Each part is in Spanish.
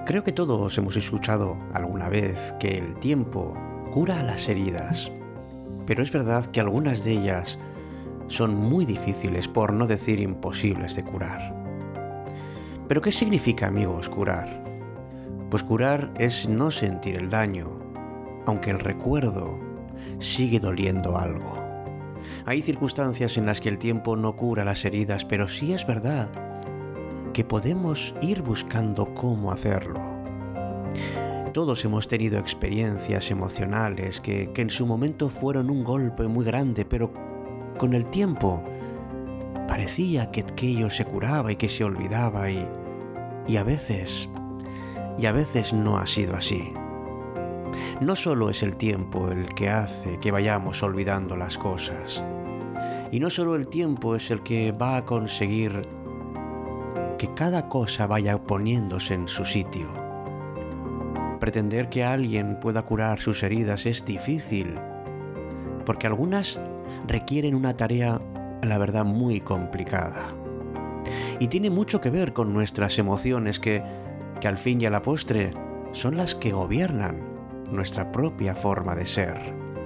Creo que todos hemos escuchado alguna vez que el tiempo cura las heridas, pero es verdad que algunas de ellas son muy difíciles, por no decir imposibles de curar. ¿Pero qué significa, amigos, curar? Pues curar es no sentir el daño, aunque el recuerdo sigue doliendo algo. Hay circunstancias en las que el tiempo no cura las heridas, pero sí es verdad que podemos ir buscando cómo hacerlo. Todos hemos tenido experiencias emocionales que en su momento fueron un golpe muy grande, pero con el tiempo parecía que aquello se curaba y que se olvidaba y a veces no ha sido así. No solo es el tiempo el que hace que vayamos olvidando las cosas, y no solo el tiempo es el que va a conseguir que cada cosa vaya poniéndose en su sitio. Pretender que alguien pueda curar sus heridas es difícil, porque algunas requieren una tarea, la verdad, muy complicada. Y tiene mucho que ver con nuestras emociones que al fin y a la postre son las que gobiernan nuestra propia forma de ser.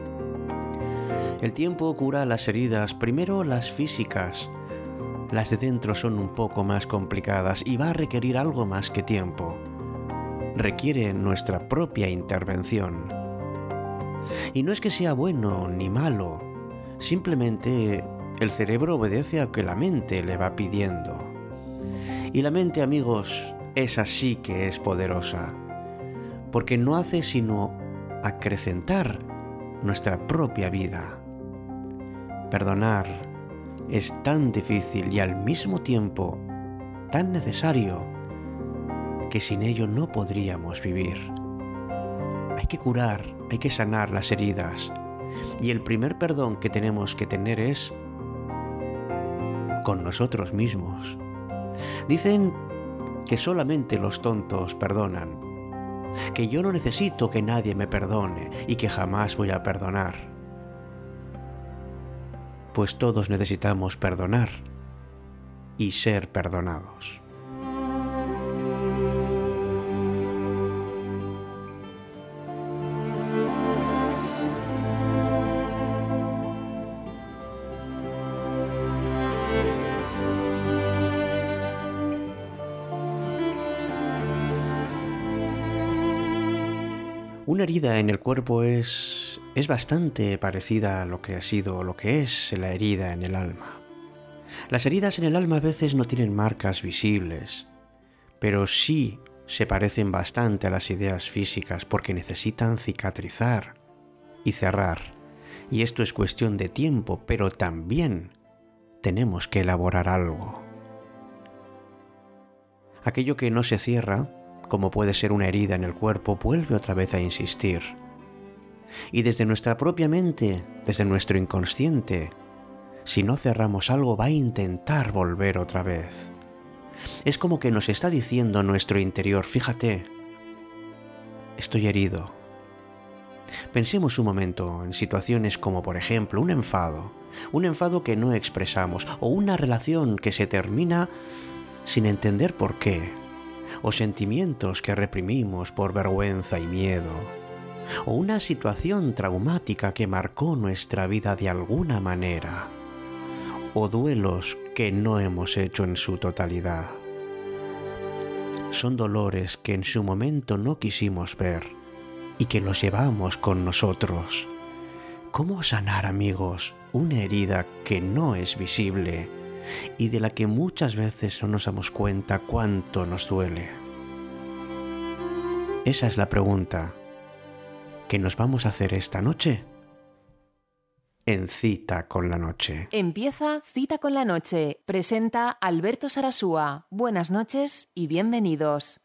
El tiempo cura las heridas, primero las físicas. Las de dentro son un poco más complicadas y va a requerir algo más que tiempo. Requiere nuestra propia intervención. Y no es que sea bueno ni malo, simplemente el cerebro obedece a que la mente le va pidiendo. Y la mente, amigos, esa sí que es poderosa, porque no hace sino acrecentar nuestra propia vida. Perdonar es tan difícil y al mismo tiempo tan necesario que sin ello no podríamos vivir. Hay que curar, hay que sanar las heridas. Y el primer perdón que tenemos que tener es con nosotros mismos. Dicen que solamente los tontos perdonan, que yo no necesito que nadie me perdone y que jamás voy a perdonar. Pues todos necesitamos perdonar y ser perdonados. Una herida en el cuerpo es bastante parecida a lo que es la herida en el alma. Las heridas en el alma a veces no tienen marcas visibles, pero sí se parecen bastante a las ideas físicas porque necesitan cicatrizar y cerrar. Y esto es cuestión de tiempo, pero también tenemos que elaborar algo. Aquello que no se cierra, como puede ser una herida en el cuerpo, vuelve otra vez a insistir. Y desde nuestra propia mente, desde nuestro inconsciente, si no cerramos algo va a intentar volver otra vez. Es como que nos está diciendo nuestro interior, fíjate, estoy herido. Pensemos un momento en situaciones como por ejemplo un enfado que no expresamos o una relación que se termina sin entender por qué, o sentimientos que reprimimos por vergüenza y miedo, o una situación traumática que marcó nuestra vida de alguna manera, o duelos que no hemos hecho en su totalidad. Son dolores que en su momento no quisimos ver y que los llevamos con nosotros. ¿Cómo sanar, amigos, una herida que no es visible y de la que muchas veces no nos damos cuenta cuánto nos duele? Esa es la pregunta que nos vamos a hacer esta noche en Cita con la Noche. Empieza Cita con la Noche. Presenta Alberto Sarasúa. Buenas noches y bienvenidos.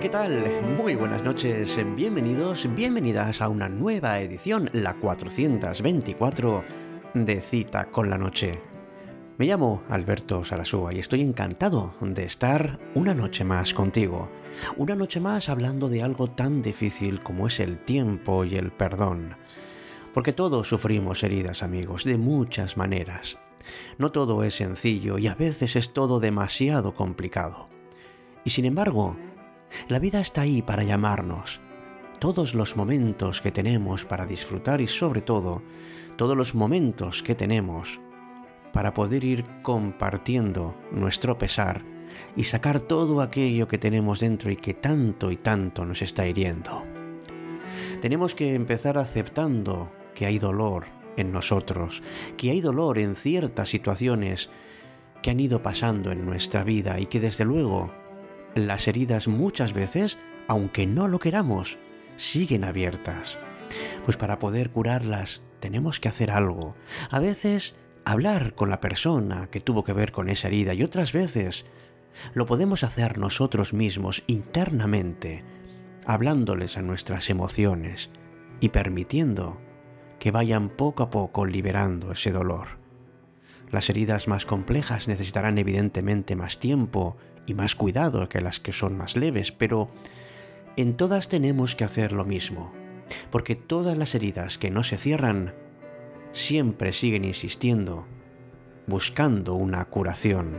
¿Qué tal? Muy buenas noches, bienvenidos, bienvenidas a una nueva edición, la 424 de Cita con la Noche. Me llamo Alberto Sarasúa y estoy encantado de estar una noche más contigo. Una noche más hablando de algo tan difícil como es el tiempo y el perdón. Porque todos sufrimos heridas, amigos, de muchas maneras. No todo es sencillo y a veces es todo demasiado complicado. Y sin embargo, la vida está ahí para llamarnos. Todos los momentos que tenemos para disfrutar y sobre todo, todos los momentos que tenemos para poder ir compartiendo nuestro pesar y sacar todo aquello que tenemos dentro y que tanto y tanto nos está hiriendo. Tenemos que empezar aceptando que hay dolor en nosotros, que hay dolor en ciertas situaciones que han ido pasando en nuestra vida y que desde luego las heridas muchas veces, aunque no lo queramos, siguen abiertas. Pues para poder curarlas tenemos que hacer algo. A veces hablar con la persona que tuvo que ver con esa herida y otras veces lo podemos hacer nosotros mismos internamente, hablándoles a nuestras emociones y permitiendo que vayan poco a poco liberando ese dolor. Las heridas más complejas necesitarán evidentemente más tiempo y más cuidado que las que son más leves, pero en todas tenemos que hacer lo mismo, porque todas las heridas que no se cierran siempre siguen insistiendo, buscando una curación.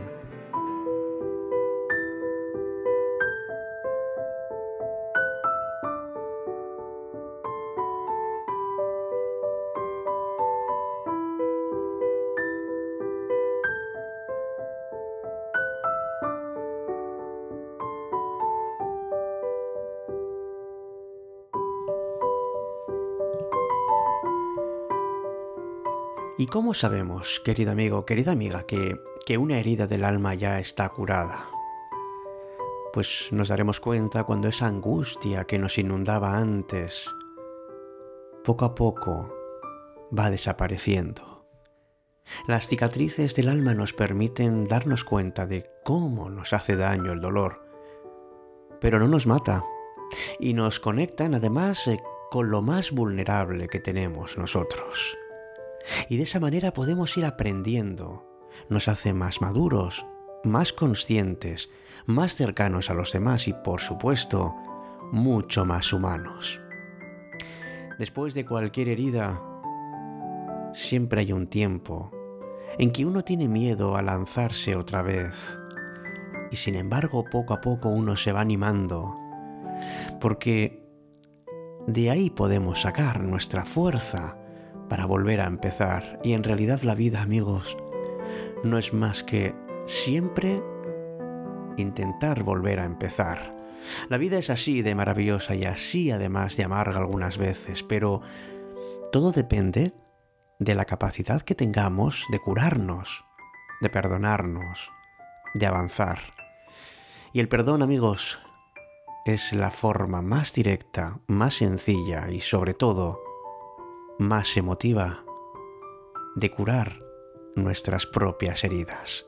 ¿Y cómo sabemos, querido amigo, querida amiga, que una herida del alma ya está curada? Pues nos daremos cuenta cuando esa angustia que nos inundaba antes, poco a poco, va desapareciendo. Las cicatrices del alma nos permiten darnos cuenta de cómo nos hace daño el dolor, pero no nos mata y nos conectan además con lo más vulnerable que tenemos nosotros. Y de esa manera podemos ir aprendiendo. Nos hace más maduros, más conscientes, más cercanos a los demás y, por supuesto, mucho más humanos. Después de cualquier herida, siempre hay un tiempo en que uno tiene miedo a lanzarse otra vez. Y sin embargo, poco a poco uno se va animando, porque de ahí podemos sacar nuestra fuerza para volver a empezar. Y en realidad la vida, amigos, no es más que siempre intentar volver a empezar. La vida es así de maravillosa y así además de amarga algunas veces, pero todo depende de la capacidad que tengamos de curarnos, de perdonarnos, de avanzar. Y el perdón, amigos, es la forma más directa, más sencilla y sobre todo más emotiva de curar nuestras propias heridas.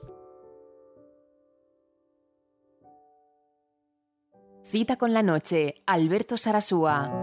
Cita con la Noche, Alberto Sarasúa.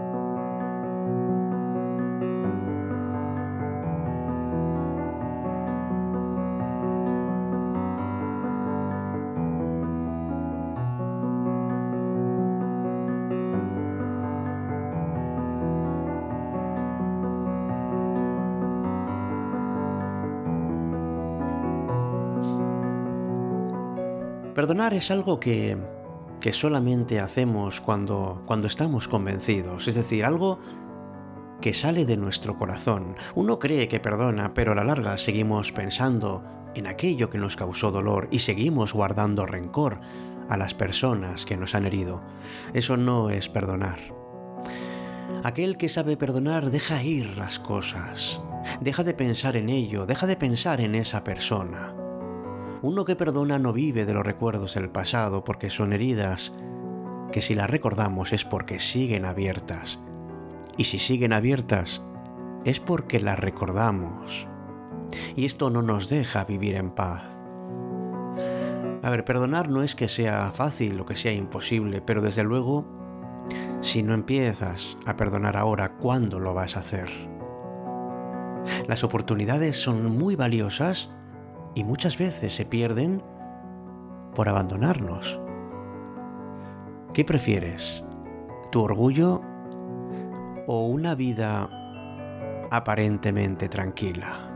Perdonar es algo que solamente hacemos cuando estamos convencidos, es decir, algo que sale de nuestro corazón. Uno cree que perdona, pero a la larga seguimos pensando en aquello que nos causó dolor y seguimos guardando rencor a las personas que nos han herido. Eso no es perdonar. Aquel que sabe perdonar deja ir las cosas, deja de pensar en ello, deja de pensar en esa persona. Uno que perdona no vive de los recuerdos del pasado porque son heridas que si las recordamos es porque siguen abiertas. Y si siguen abiertas es porque las recordamos. Y esto no nos deja vivir en paz. A ver, perdonar no es que sea fácil o que sea imposible, pero desde luego, si no empiezas a perdonar ahora, ¿cuándo lo vas a hacer? Las oportunidades son muy valiosas y muchas veces se pierden por abandonarnos. ¿Qué prefieres? ¿Tu orgullo o una vida aparentemente tranquila?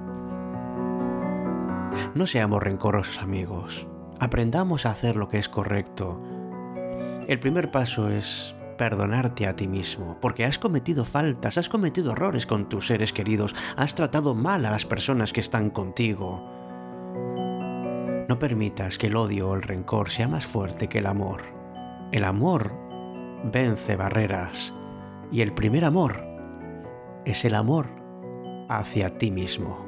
No seamos rencorosos, amigos. Aprendamos a hacer lo que es correcto. El primer paso es perdonarte a ti mismo, porque has cometido faltas, has cometido errores con tus seres queridos, has tratado mal a las personas que están contigo. No permitas que el odio o el rencor sea más fuerte que el amor. El amor vence barreras y el primer amor es el amor hacia ti mismo.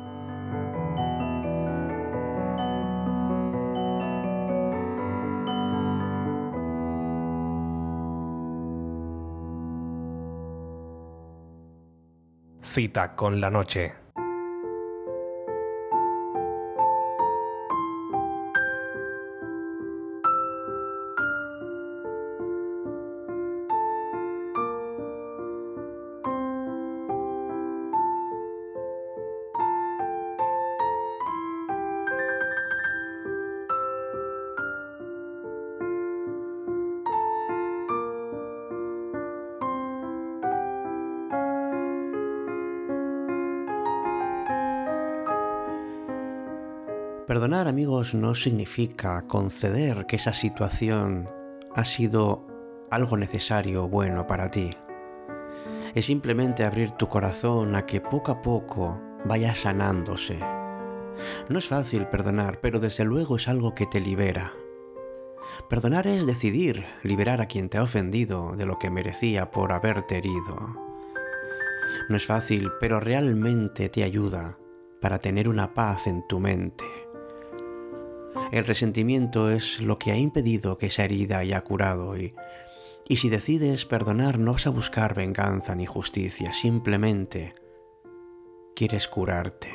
Cita con la noche. Perdonar, amigos, no significa conceder que esa situación ha sido algo necesario o bueno para ti. Es simplemente abrir tu corazón a que poco a poco vaya sanándose. No es fácil perdonar, pero desde luego es algo que te libera. Perdonar es decidir liberar a quien te ha ofendido de lo que merecía por haberte herido. No es fácil, pero realmente te ayuda para tener una paz en tu mente. El resentimiento es lo que ha impedido que esa herida haya curado y si decides perdonar no vas a buscar venganza ni justicia, simplemente quieres curarte.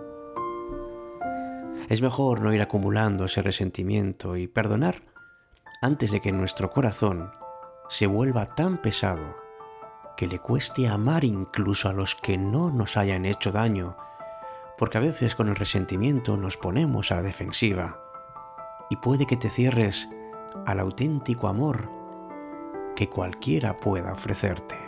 Es mejor no ir acumulando ese resentimiento y perdonar antes de que nuestro corazón se vuelva tan pesado que le cueste amar incluso a los que no nos hayan hecho daño, porque a veces con el resentimiento nos ponemos a la defensiva. Y puede que te cierres al auténtico amor que cualquiera pueda ofrecerte.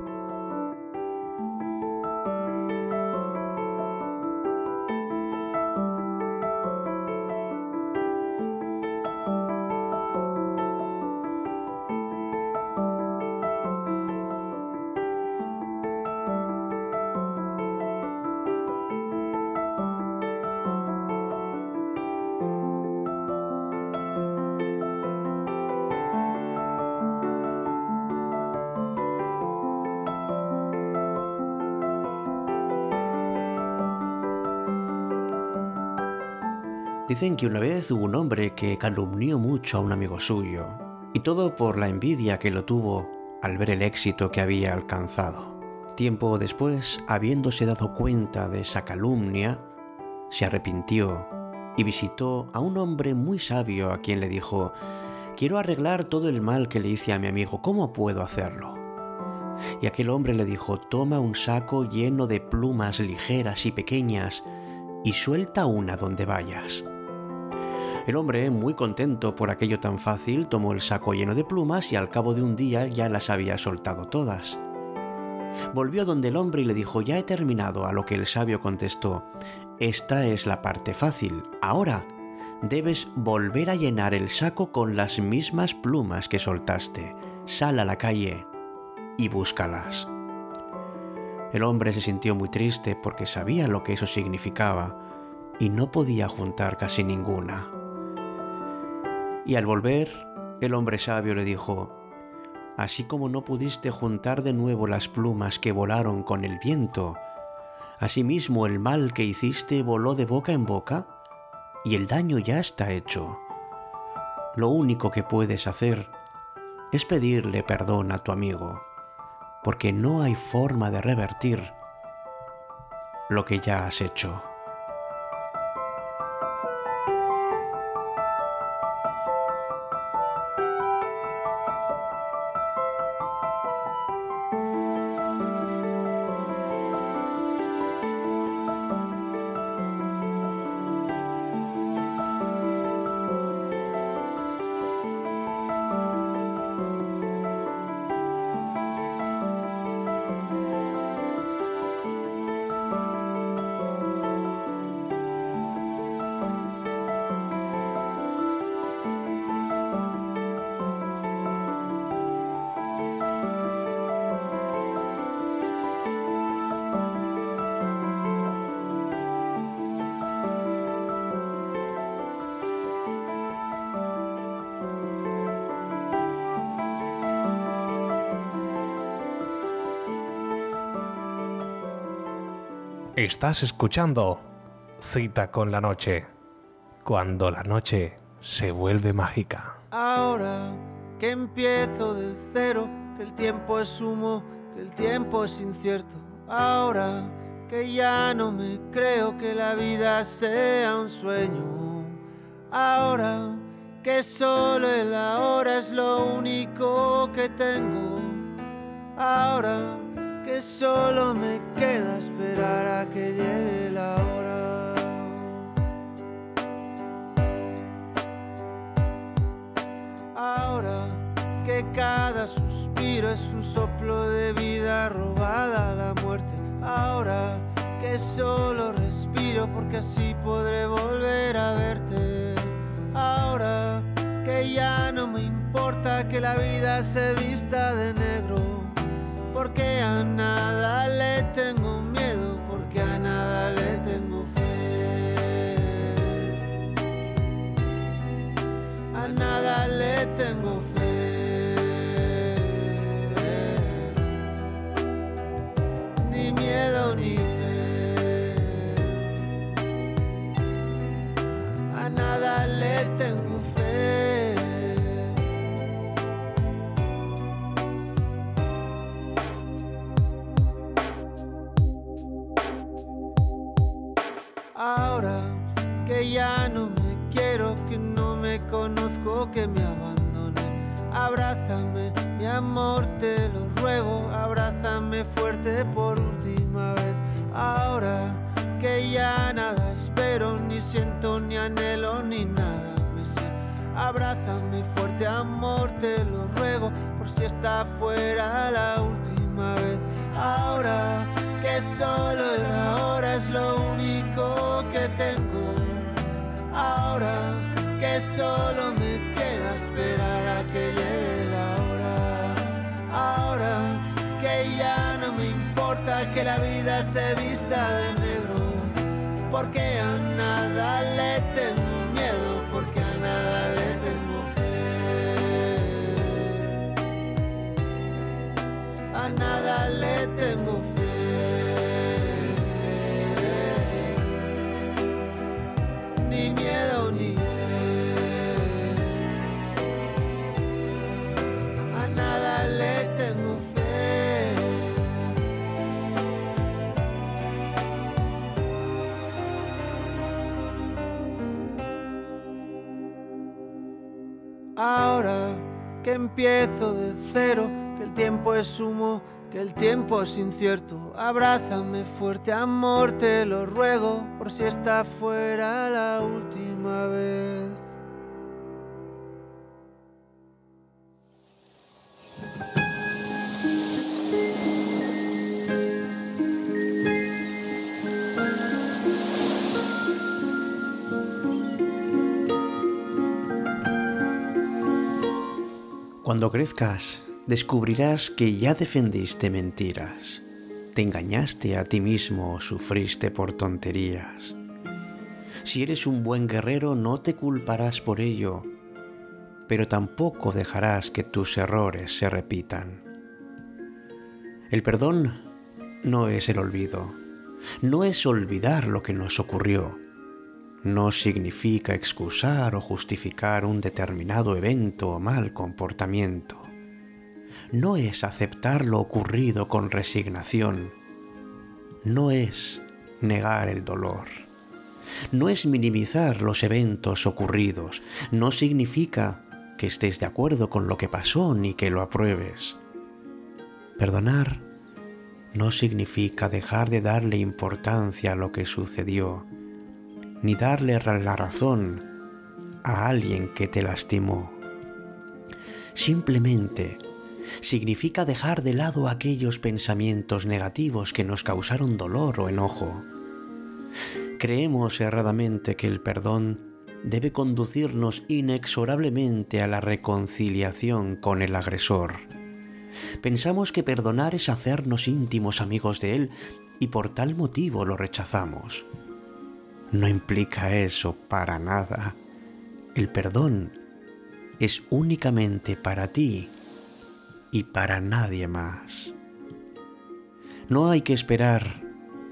Dicen que una vez hubo un hombre que calumnió mucho a un amigo suyo, y todo por la envidia que lo tuvo al ver el éxito que había alcanzado. Tiempo después, habiéndose dado cuenta de esa calumnia, se arrepintió y visitó a un hombre muy sabio a quien le dijo: «Quiero arreglar todo el mal que le hice a mi amigo, ¿cómo puedo hacerlo?». Y aquel hombre le dijo: «Toma un saco lleno de plumas ligeras y pequeñas y suelta una donde vayas». El hombre, muy contento por aquello tan fácil, tomó el saco lleno de plumas y al cabo de un día ya las había soltado todas. Volvió donde el hombre y le dijo: «Ya he terminado», a lo que el sabio contestó: «Esta es la parte fácil. Ahora debes volver a llenar el saco con las mismas plumas que soltaste. Sal a la calle y búscalas». El hombre se sintió muy triste porque sabía lo que eso significaba y no podía juntar casi ninguna. Y al volver, el hombre sabio le dijo: «Así como no pudiste juntar de nuevo las plumas que volaron con el viento, asimismo el mal que hiciste voló de boca en boca y el daño ya está hecho. Lo único que puedes hacer es pedirle perdón a tu amigo, porque no hay forma de revertir lo que ya has hecho». Estás escuchando Cita con la Noche, cuando la noche se vuelve mágica. Ahora que empiezo de cero, que el tiempo es humo, que el tiempo es incierto. Ahora que ya no me creo que la vida sea un sueño. Ahora que solo el ahora es lo único que tengo. Ahora que solo me queda esperar a que llegue la hora. Ahora que cada suspiro es un soplo de vida robada a la muerte. Ahora que solo respiro porque así podré volver a verte. Ahora que ya no me importa que la vida se vista de negro, porque a nada le tengo miedo, porque a nada le tengo fe. A nada le tengo fe. Ni miedo ni fe. A nada le tengo fe. Ahora que ya no me quiero, que no me conozco, que me abandone. Abrázame, mi amor, te lo ruego. Abrázame fuerte por última vez. Ahora que ya nada espero, ni siento, ni anhelo, ni nada me sé. Abrázame fuerte, amor, te lo ruego, por si está fuera la última vez. Ahora que solo el ahora es lo único que tengo. Ahora que solo me queda esperar a que llegue la hora. Ahora que ya no me importa que la vida se vista de negro, porque a nada le tengo miedo, porque a nada le tengo fe. A nada le tengo fe. Ni miedo ni fe. A nada le tengo fe. Ahora que empiezo de cero, que el tiempo es humo, que el tiempo es incierto. Abrázame fuerte, amor, te lo ruego, por si está fuera la última vez. Cuando crezcas, descubrirás que ya defendiste mentiras, te engañaste a ti mismo o sufriste por tonterías. Si eres un buen guerrero, no te culparás por ello, pero tampoco dejarás que tus errores se repitan. El perdón no es el olvido, no es olvidar lo que nos ocurrió. No significa excusar o justificar un determinado evento o mal comportamiento. No es aceptar lo ocurrido con resignación. No es negar el dolor. No es minimizar los eventos ocurridos. No significa que estés de acuerdo con lo que pasó ni que lo apruebes. Perdonar no significa dejar de darle importancia a lo que sucedió, ni darle la razón a alguien que te lastimó. Simplemente significa dejar de lado aquellos pensamientos negativos que nos causaron dolor o enojo. Creemos erradamente que el perdón debe conducirnos inexorablemente a la reconciliación con el agresor. Pensamos que perdonar es hacernos íntimos amigos de él y por tal motivo lo rechazamos. No implica eso para nada. El perdón es únicamente para ti y para nadie más. No hay que esperar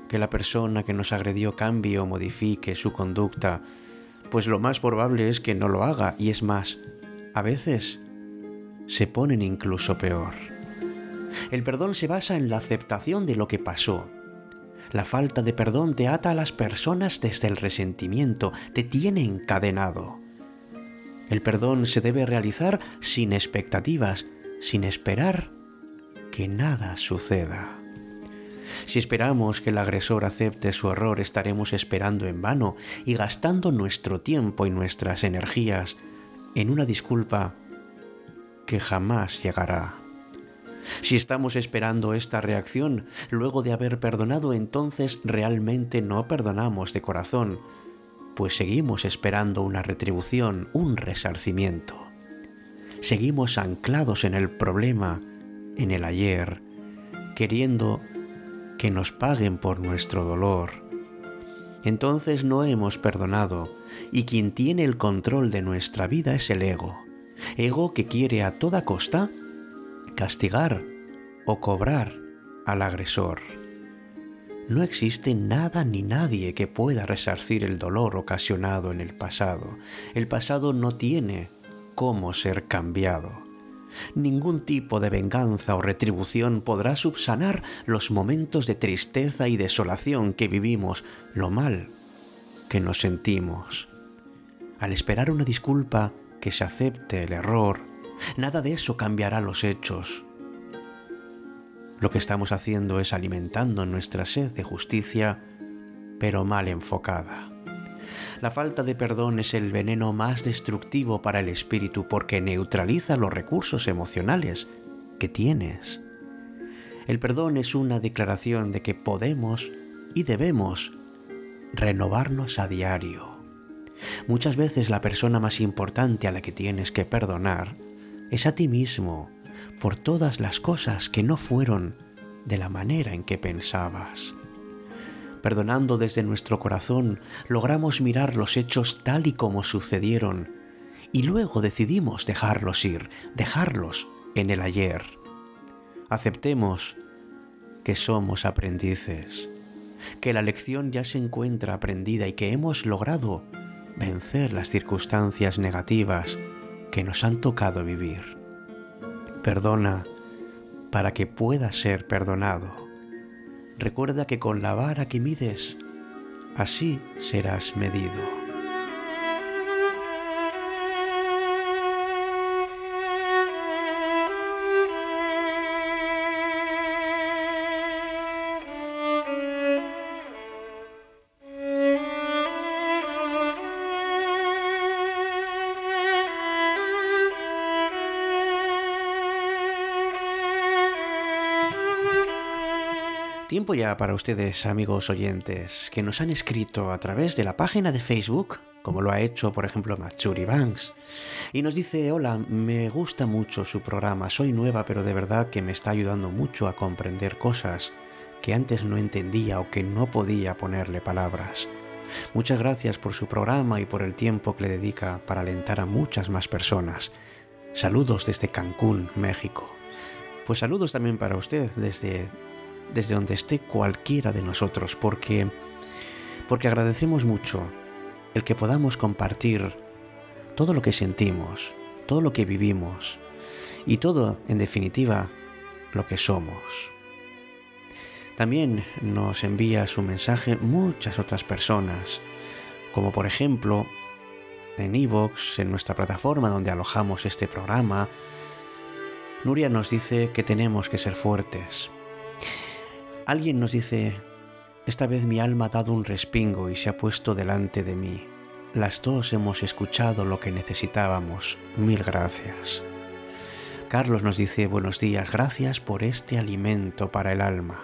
que la persona que nos agredió cambie o modifique su conducta, pues lo más probable es que no lo haga, y es más, a veces se ponen incluso peor. El perdón se basa en la aceptación de lo que pasó. La falta de perdón te ata a las personas desde el resentimiento, te tiene encadenado. El perdón se debe realizar sin expectativas, sin esperar que nada suceda. Si esperamos que el agresor acepte su error, estaremos esperando en vano y gastando nuestro tiempo y nuestras energías en una disculpa que jamás llegará. Si estamos esperando esta reacción luego de haber perdonado, entonces realmente no perdonamos de corazón, pues seguimos esperando una retribución, un resarcimiento. Seguimos anclados en el problema, en el ayer, queriendo que nos paguen por nuestro dolor. Entonces no hemos perdonado, y quien tiene el control de nuestra vida es el ego. Ego que quiere a toda costa castigar o cobrar al agresor. No existe nada ni nadie que pueda resarcir el dolor ocasionado en el pasado. El pasado no tiene cómo ser cambiado. Ningún tipo de venganza o retribución podrá subsanar los momentos de tristeza y desolación que vivimos, lo mal que nos sentimos. Al esperar una disculpa, que se acepte el error, nada de eso cambiará los hechos. Lo que estamos haciendo es alimentando nuestra sed de justicia, pero mal enfocada. La falta de perdón es el veneno más destructivo para el espíritu porque neutraliza los recursos emocionales que tienes. El perdón es una declaración de que podemos y debemos renovarnos a diario. Muchas veces la persona más importante a la que tienes que perdonar es a ti mismo por todas las cosas que no fueron de la manera en que pensabas. Perdonando desde nuestro corazón, logramos mirar los hechos tal y como sucedieron y luego decidimos dejarlos ir, dejarlos en el ayer. Aceptemos que somos aprendices, que la lección ya se encuentra aprendida y que hemos logrado vencer las circunstancias negativas que nos han tocado vivir. Perdona para que puedas ser perdonado. Recuerda que con la vara que mides, así serás medido. Tiempo ya para ustedes, amigos oyentes, que nos han escrito a través de la página de Facebook, como lo ha hecho, por ejemplo, Matsuri Banks, y nos dice: hola, me gusta mucho su programa, soy nueva, pero de verdad que me está ayudando mucho a comprender cosas que antes no entendía o que no podía ponerle palabras. Muchas gracias por su programa y por el tiempo que le dedica para alentar a muchas más personas. Saludos desde Cancún, México. Pues saludos también para usted desde donde esté cualquiera de nosotros, porque agradecemos mucho el que podamos compartir todo lo que sentimos, todo lo que vivimos y todo, en definitiva, lo que somos. También nos envía su mensaje muchas otras personas, como por ejemplo en iVoox, en nuestra plataforma donde alojamos este programa. Nuria nos dice que tenemos que ser fuertes. Alguien nos dice: esta vez mi alma ha dado un respingo y se ha puesto delante de mí. Las dos hemos escuchado lo que necesitábamos. Mil gracias. Carlos nos dice: buenos días, gracias por este alimento para el alma.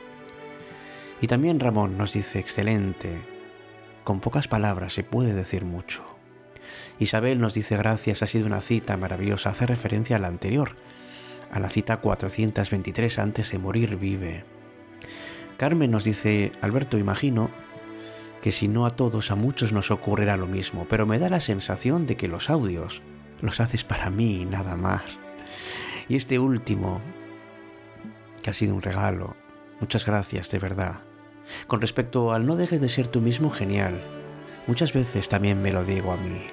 Y también Ramón nos dice: excelente. Con pocas palabras se puede decir mucho. Isabel nos dice: gracias, ha sido una cita maravillosa. Hace referencia a la anterior, a la cita 423, antes de morir vive. Carmen nos dice: Alberto, imagino que si no a todos, a muchos nos ocurrirá lo mismo, pero me da la sensación de que los audios los haces para mí y nada más. Y este último, que ha sido un regalo, muchas gracias de verdad. Con respecto al no dejes de ser tú mismo, genial. Muchas veces también me lo digo a mí.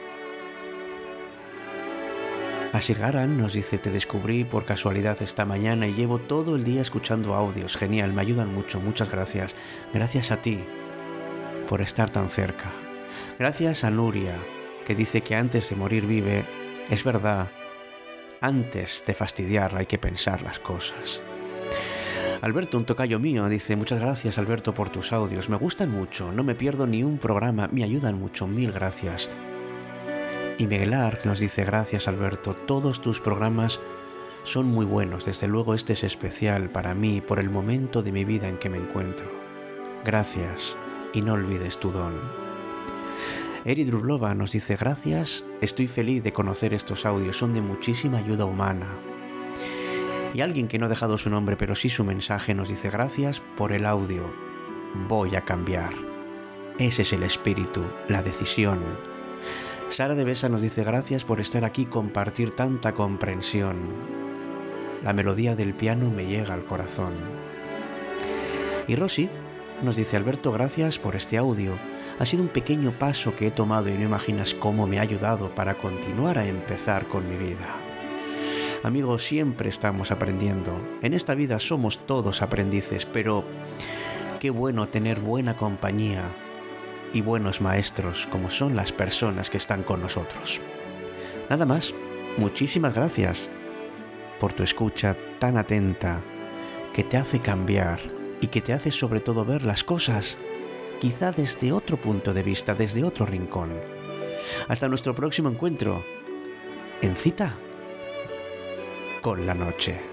Asir Garan nos dice: te descubrí por casualidad esta mañana y llevo todo el día escuchando audios. Genial, me ayudan mucho, muchas gracias. Gracias a ti por estar tan cerca. Gracias a Nuria, que dice que antes de morir vive. Es verdad, antes de fastidiar hay que pensar las cosas. Alberto, un tocayo mío, dice: muchas gracias, Alberto, por tus audios. Me gustan mucho, no me pierdo ni un programa, me ayudan mucho, mil gracias. Y Miguelar nos dice: gracias, Alberto, todos tus programas son muy buenos. Desde luego este es especial para mí por el momento de mi vida en que me encuentro. Gracias y no olvides tu don. Eri Drublova nos dice: gracias, estoy feliz de conocer estos audios, son de muchísima ayuda humana. Y alguien que no ha dejado su nombre pero sí su mensaje nos dice: gracias por el audio, voy a cambiar. Ese es el espíritu, la decisión. Sara de Besa nos dice: gracias por estar aquí y compartir tanta comprensión. La melodía del piano me llega al corazón. Y Rosy nos dice: Alberto, gracias por este audio. Ha sido un pequeño paso que he tomado y no imaginas cómo me ha ayudado para continuar a empezar con mi vida. Amigos, siempre estamos aprendiendo. En esta vida somos todos aprendices, pero qué bueno tener buena compañía y buenos maestros como son las personas que están con nosotros. Nada más, muchísimas gracias por tu escucha tan atenta que te hace cambiar y que te hace sobre todo ver las cosas quizá desde otro punto de vista, desde otro rincón. Hasta nuestro próximo encuentro en Cita con la Noche.